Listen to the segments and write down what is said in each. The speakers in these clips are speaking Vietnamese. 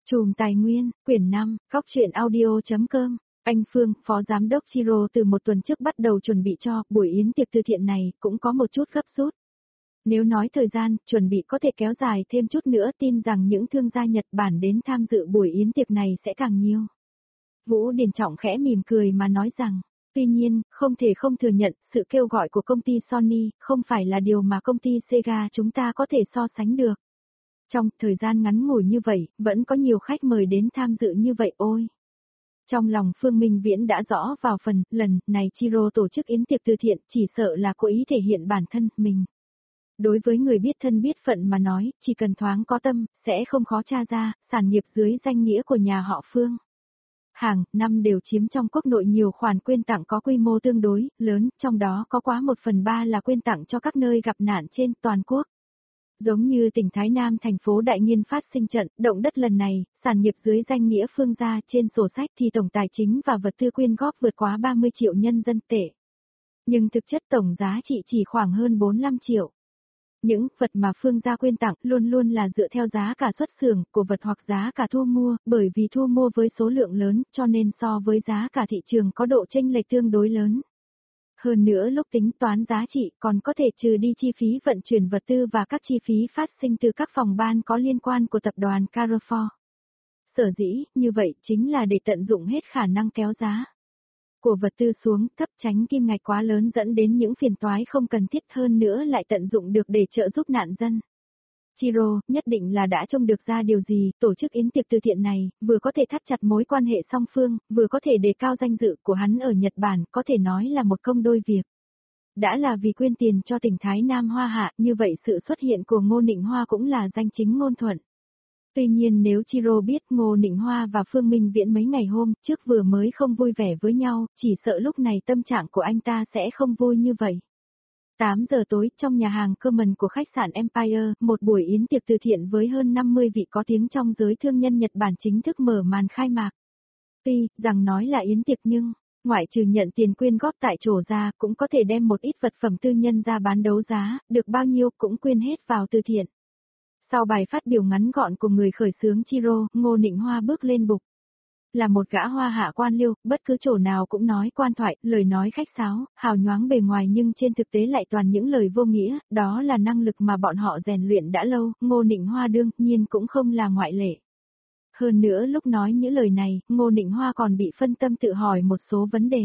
Chùm Tài nguyên, quyển 5, góc truyện audio.com. Anh Phương, Phó Giám đốc Chiro từ một tuần trước bắt đầu chuẩn bị cho buổi yến tiệc từ thiện này cũng có một chút gấp rút. Nếu nói thời gian, chuẩn bị có thể kéo dài thêm chút nữa, tin rằng những thương gia Nhật Bản đến tham dự buổi yến tiệc này sẽ càng nhiều. Vũ Điền Trọng khẽ mỉm cười mà nói rằng, tuy nhiên, không thể không thừa nhận, sự kêu gọi của công ty Sony không phải là điều mà công ty Sega chúng ta có thể so sánh được. Trong thời gian ngắn ngủi như vậy, vẫn có nhiều khách mời đến tham dự như vậy ôi. Trong lòng Phương Minh Viễn đã rõ vào phần, lần này Chiro tổ chức yến tiệc từ thiện chỉ sợ là cố ý thể hiện bản thân mình. Đối với người biết thân biết phận mà nói, chỉ cần thoáng có tâm, sẽ không khó tra ra, sản nghiệp dưới danh nghĩa của nhà họ Phương. Hàng năm đều chiếm trong quốc nội nhiều khoản quyên tặng có quy mô tương đối lớn, trong đó có quá 1/3 là quyên tặng cho các nơi gặp nạn trên toàn quốc. Giống như tỉnh Thái Nam thành phố Đại Nghiên phát sinh trận động đất lần này, sản nghiệp dưới danh nghĩa Phương gia trên sổ sách thì tổng tài chính và vật tư quyên góp vượt quá 30 triệu nhân dân tệ. Nhưng thực chất tổng giá trị chỉ khoảng hơn 45 triệu. Những vật mà Phương gia quyên tặng luôn luôn là dựa theo giá cả xuất xưởng của vật hoặc giá cả thu mua, bởi vì thu mua với số lượng lớn cho nên so với giá cả thị trường có độ chênh lệch tương đối lớn. Hơn nữa lúc tính toán giá trị còn có thể trừ đi chi phí vận chuyển vật tư và các chi phí phát sinh từ các phòng ban có liên quan của tập đoàn Carrefour. Sở dĩ, như vậy chính là để tận dụng hết khả năng kéo giá của vật tư xuống thấp, tránh kim ngạch quá lớn dẫn đến những phiền toái không cần thiết, hơn nữa lại tận dụng được để trợ giúp nạn dân. Chiro nhất định là đã trông được ra điều gì, tổ chức yến tiệc từ thiện này, vừa có thể thắt chặt mối quan hệ song phương, vừa có thể đề cao danh dự của hắn ở Nhật Bản, có thể nói là một công đôi việc. Đã là vì quyên tiền cho tỉnh Thái Nam Hoa Hạ, như vậy sự xuất hiện của Ngô Nịnh Hoa cũng là danh chính ngôn thuận. Tuy nhiên nếu Chiro biết Ngô Nịnh Hoa và Phương Minh Viễn mấy ngày hôm trước vừa mới không vui vẻ với nhau, chỉ sợ lúc này tâm trạng của anh ta sẽ không vui như vậy. 8 giờ tối, trong nhà hàng Common của khách sạn Empire, một buổi yến tiệc từ thiện với hơn 50 vị có tiếng trong giới thương nhân Nhật Bản chính thức mở màn khai mạc. Tuy rằng nói là yến tiệc nhưng, ngoại trừ nhận tiền quyên góp tại chỗ ra, cũng có thể đem một ít vật phẩm tư nhân ra bán đấu giá, được bao nhiêu cũng quyên hết vào từ thiện. Sau bài phát biểu ngắn gọn của người khởi xướng Chiro, Ngô Nịnh Hoa bước lên bục. Là một gã hoa hạ quan liêu, bất cứ chỗ nào cũng nói quan thoại, lời nói khách sáo, hào nhoáng bề ngoài nhưng trên thực tế lại toàn những lời vô nghĩa, đó là năng lực mà bọn họ rèn luyện đã lâu, Ngô Nịnh Hoa đương nhiên cũng không là ngoại lệ. Hơn nữa lúc nói những lời này, Ngô Nịnh Hoa còn bị phân tâm tự hỏi một số vấn đề.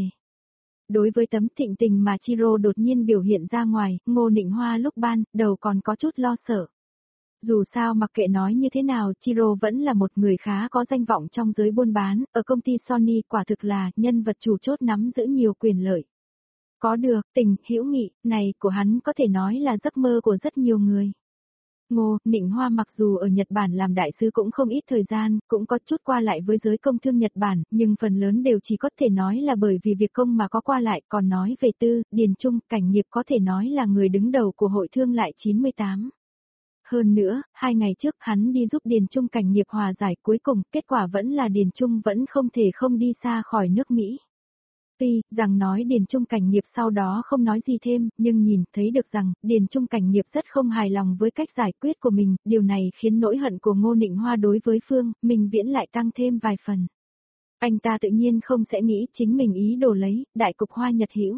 Đối với tấm thịnh tình mà Chiro đột nhiên biểu hiện ra ngoài, Ngô Nịnh Hoa lúc ban đầu còn có chút lo sợ. Dù sao mặc kệ nói như thế nào, Chiro vẫn là một người khá có danh vọng trong giới buôn bán, ở công ty Sony quả thực là nhân vật chủ chốt nắm giữ nhiều quyền lợi. Có được, tình, hữu nghị, này của hắn có thể nói là giấc mơ của rất nhiều người. Ngô Nịnh Hoa mặc dù ở Nhật Bản làm đại sứ cũng không ít thời gian, cũng có chút qua lại với giới công thương Nhật Bản, nhưng phần lớn đều chỉ có thể nói là bởi vì việc công mà có qua lại, còn nói về tư, điền trung, cảnh nghiệp có thể nói là người đứng đầu của hội thương lại 98. Hơn nữa, 2 ngày trước hắn đi giúp Điền Trung cảnh nghiệp hòa giải, cuối cùng kết quả vẫn là Điền Trung vẫn không thể không đi xa khỏi nước Mỹ. Tuy rằng nói Điền Trung cảnh nghiệp sau đó không nói gì thêm, nhưng nhìn thấy được rằng Điền Trung cảnh nghiệp rất không hài lòng với cách giải quyết của mình, điều này khiến nỗi hận của Ngô Nịnh Hoa đối với Phương Minh Viễn lại tăng thêm vài phần. Anh ta tự nhiên không sẽ nghĩ chính mình ý đồ lấy đại cục Hoa Nhật hữu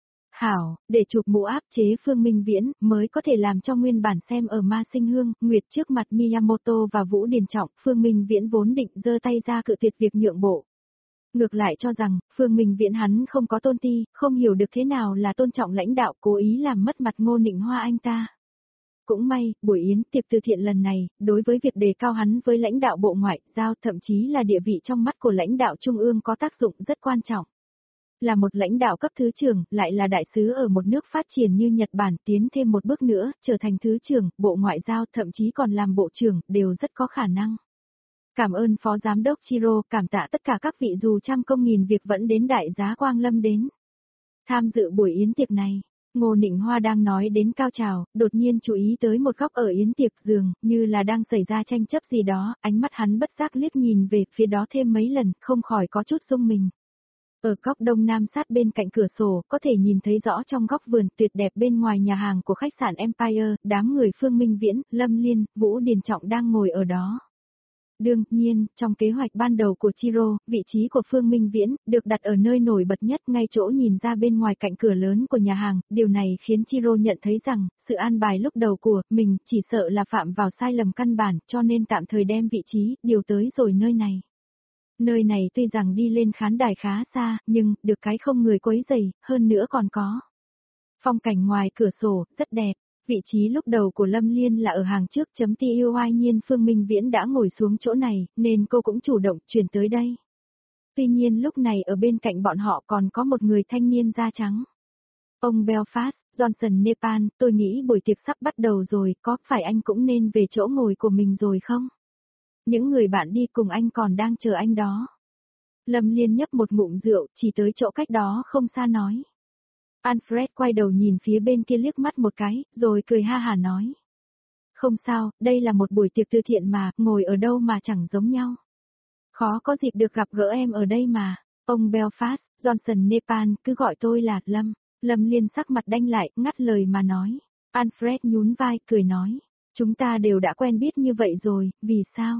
hảo, để chụp mũ áp chế Phương Minh Viễn, mới có thể làm cho nguyên bản xem ở Ma Sinh Hương, Nguyệt trước mặt Miyamoto và Vũ Điền Trọng, Phương Minh Viễn vốn định giơ tay ra cự tuyệt việc nhượng bộ. Ngược lại cho rằng, Phương Minh Viễn hắn không có tôn ti, không hiểu được thế nào là tôn trọng lãnh đạo, cố ý làm mất mặt Ngô Nịnh Hoa anh ta. Cũng may, buổi yến tiệc từ thiện lần này, đối với việc đề cao hắn với lãnh đạo bộ ngoại giao, thậm chí là địa vị trong mắt của lãnh đạo trung ương có tác dụng rất quan trọng. Là một lãnh đạo cấp thứ trưởng, lại là đại sứ ở một nước phát triển như Nhật Bản, tiến thêm một bước nữa, trở thành thứ trưởng, bộ ngoại giao, thậm chí còn làm bộ trưởng, đều rất có khả năng. Cảm ơn Phó Giám đốc Chiro, cảm tạ tất cả các vị dù trăm công nghìn việc vẫn đến đại giá Quang Lâm đến tham dự buổi yến tiệc này. Ngô Nịnh Hoa đang nói đến cao trào, đột nhiên chú ý tới một góc ở yến tiệc giường, như là đang xảy ra tranh chấp gì đó, ánh mắt hắn bất giác liếc nhìn về phía đó thêm mấy lần, không khỏi có chút rung mình. Ở góc đông nam sát bên cạnh cửa sổ, có thể nhìn thấy rõ trong góc vườn tuyệt đẹp bên ngoài nhà hàng của khách sạn Empire, đám người Phương Minh Viễn, Lâm Liên, Vũ Điền Trọng đang ngồi ở đó. Đương nhiên, trong kế hoạch ban đầu của Chiro, vị trí của Phương Minh Viễn được đặt ở nơi nổi bật nhất ngay chỗ nhìn ra bên ngoài cạnh cửa lớn của nhà hàng, điều này khiến Chiro nhận thấy rằng, sự an bài lúc đầu của mình chỉ sợ là phạm vào sai lầm căn bản, cho nên tạm thời đem vị trí điều tới rồi nơi này. Nơi này tuy rằng đi lên khán đài khá xa, nhưng được cái không người quấy rầy, hơn nữa còn có phong cảnh ngoài cửa sổ, rất đẹp. Vị trí lúc đầu của Lâm Liên là ở hàng trước chấm TUI nhiên Phương Minh Viễn đã ngồi xuống chỗ này, nên cô cũng chủ động chuyển tới đây. Tuy nhiên lúc này ở bên cạnh bọn họ còn có một người thanh niên da trắng. Ông Belfast, Johnson Nepal, tôi nghĩ buổi tiệc sắp bắt đầu rồi, có phải anh cũng nên về chỗ ngồi của mình rồi không? Những người bạn đi cùng anh còn đang chờ anh đó. Lâm Liên nhấp một ngụm rượu, chỉ tới chỗ cách đó không xa nói. Alfred quay đầu nhìn phía bên kia liếc mắt một cái, rồi cười ha hả nói. Không sao, đây là một buổi tiệc từ thiện mà, ngồi ở đâu mà chẳng giống nhau. Khó có dịp được gặp gỡ em ở đây mà. Ông Belfast, Johnson Nepal, cứ gọi tôi là Lâm. Lâm Liên sắc mặt đanh lại, ngắt lời mà nói. Alfred nhún vai, cười nói. Chúng ta đều đã quen biết như vậy rồi, vì sao?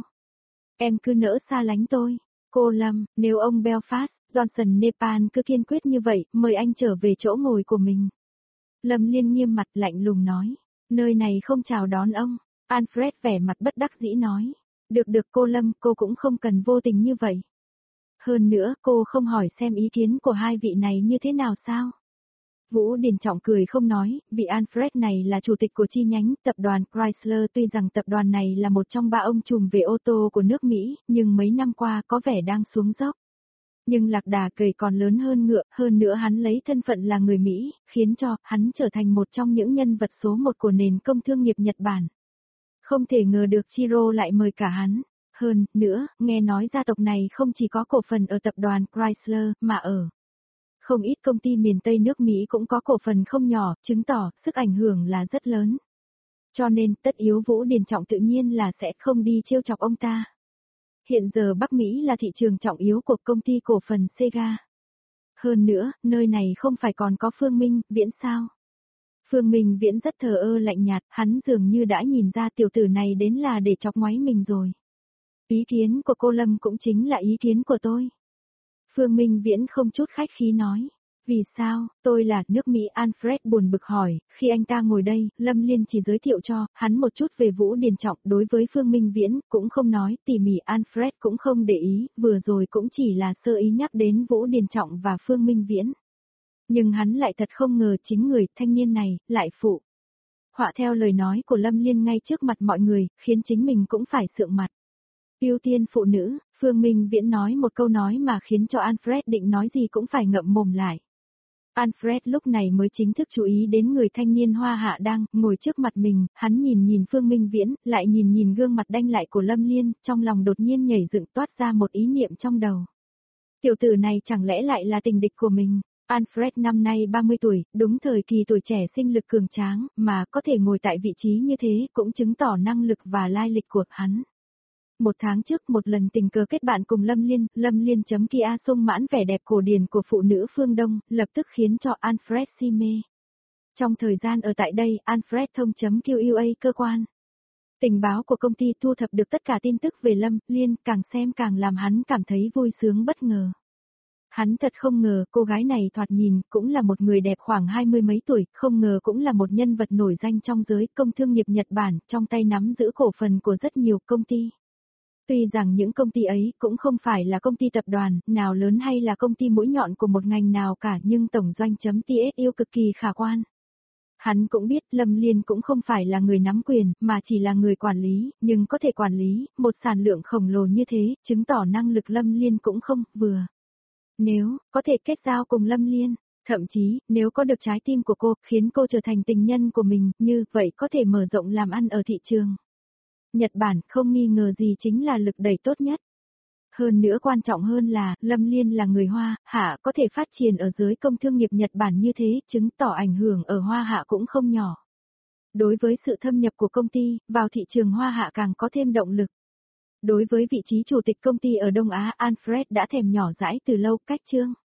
Em cứ nỡ xa lánh tôi. Cô Lâm, nếu ông Belfast, Johnson Nepal cứ kiên quyết như vậy, mời anh trở về chỗ ngồi của mình. Lâm Liên nghiêm mặt lạnh lùng nói. Nơi này không chào đón ông. Alfred vẻ mặt bất đắc dĩ nói. Được cô Lâm, cô cũng không cần vô tình như vậy. Hơn nữa, cô không hỏi xem ý kiến của hai vị này như thế nào sao? Vũ Điền Trọng cười không nói, vị Alfred này là chủ tịch của chi nhánh tập đoàn Chrysler, tuy rằng tập đoàn này là một trong ba ông trùm về ô tô của nước Mỹ, nhưng mấy năm qua có vẻ đang xuống dốc. Nhưng lạc đà gầy còn lớn hơn ngựa, hơn nữa hắn lấy thân phận là người Mỹ, khiến cho hắn trở thành một trong những nhân vật số một của nền công thương nghiệp Nhật Bản. Không thể ngờ được Chiro lại mời cả hắn. Hơn nữa, nghe nói gia tộc này không chỉ có cổ phần ở tập đoàn Chrysler, mà ở không ít công ty miền Tây nước Mỹ cũng có cổ phần không nhỏ, chứng tỏ sức ảnh hưởng là rất lớn. Cho nên, tất yếu Vũ Điền Trọng tự nhiên là sẽ không đi trêu chọc ông ta. Hiện giờ Bắc Mỹ là thị trường trọng yếu của công ty cổ phần Sega. Hơn nữa, nơi này không phải còn có Phương Minh Viễn sao? Phương Minh Viễn rất thờ ơ lạnh nhạt, hắn dường như đã nhìn ra tiểu tử này đến là để chọc ngoáy mình rồi. Ý kiến của cô Lâm cũng chính là ý kiến của tôi. Phương Minh Viễn không chút khách khí nói. Vì sao, tôi là nước Mỹ. Alfred buồn bực hỏi, khi anh ta ngồi đây, Lâm Liên chỉ giới thiệu cho hắn một chút về Vũ Điền Trọng, đối với Phương Minh Viễn, cũng không nói tỉ mỉ. Alfred cũng không để ý, vừa rồi cũng chỉ là sơ ý nhắc đến Vũ Điền Trọng và Phương Minh Viễn. Nhưng hắn lại thật không ngờ chính người thanh niên này, lại phụ họa theo lời nói của Lâm Liên ngay trước mặt mọi người, khiến chính mình cũng phải sượng mặt. Ưu tiên phụ nữ, Phương Minh Viễn nói một câu nói mà khiến cho Alfred định nói gì cũng phải ngậm mồm lại. Alfred lúc này mới chính thức chú ý đến người thanh niên Hoa Hạ đang ngồi trước mặt mình, hắn nhìn Phương Minh Viễn, lại nhìn gương mặt đanh lại của Lâm Liên, trong lòng đột nhiên nhảy dựng toát ra một ý niệm trong đầu. Tiểu tử này chẳng lẽ lại là tình địch của mình? Alfred năm nay 30 tuổi, đúng thời kỳ tuổi trẻ sinh lực cường tráng, mà có thể ngồi tại vị trí như thế cũng chứng tỏ năng lực và lai lịch của hắn. Một tháng trước một lần tình cờ kết bạn cùng Lâm Liên chấm Kia sung mãn vẻ đẹp cổ điển của phụ nữ phương Đông, lập tức khiến cho Alfred si mê. Trong thời gian ở tại đây, Alfred thông chấm QUA cơ quan tình báo của công ty thu thập được tất cả tin tức về Lâm Liên, càng xem càng làm hắn cảm thấy vui sướng bất ngờ. Hắn thật không ngờ cô gái này thoạt nhìn cũng là một người đẹp khoảng 20 mấy tuổi, không ngờ cũng là một nhân vật nổi danh trong giới công thương nghiệp Nhật Bản, trong tay nắm giữ cổ phần của rất nhiều công ty. Tuy rằng những công ty ấy cũng không phải là công ty tập đoàn nào lớn hay là công ty mũi nhọn của một ngành nào cả, nhưng tổng doanh chấm TSU cực kỳ khả quan. Hắn cũng biết Lâm Liên cũng không phải là người nắm quyền, mà chỉ là người quản lý, nhưng có thể quản lý một sản lượng khổng lồ như thế, chứng tỏ năng lực Lâm Liên cũng không vừa. Nếu có thể kết giao cùng Lâm Liên, thậm chí nếu có được trái tim của cô, khiến cô trở thành tình nhân của mình, như vậy có thể mở rộng làm ăn ở thị trường Nhật Bản, không nghi ngờ gì chính là lực đẩy tốt nhất. Hơn nữa quan trọng hơn là, Lâm Liên là người Hoa Hạ có thể phát triển ở giới công thương nghiệp Nhật Bản như thế, chứng tỏ ảnh hưởng ở Hoa Hạ cũng không nhỏ. Đối với sự thâm nhập của công ty, vào thị trường Hoa Hạ càng có thêm động lực. Đối với vị trí chủ tịch công ty ở Đông Á, Alfred đã thèm nhỏ dãi từ lâu. Cách chương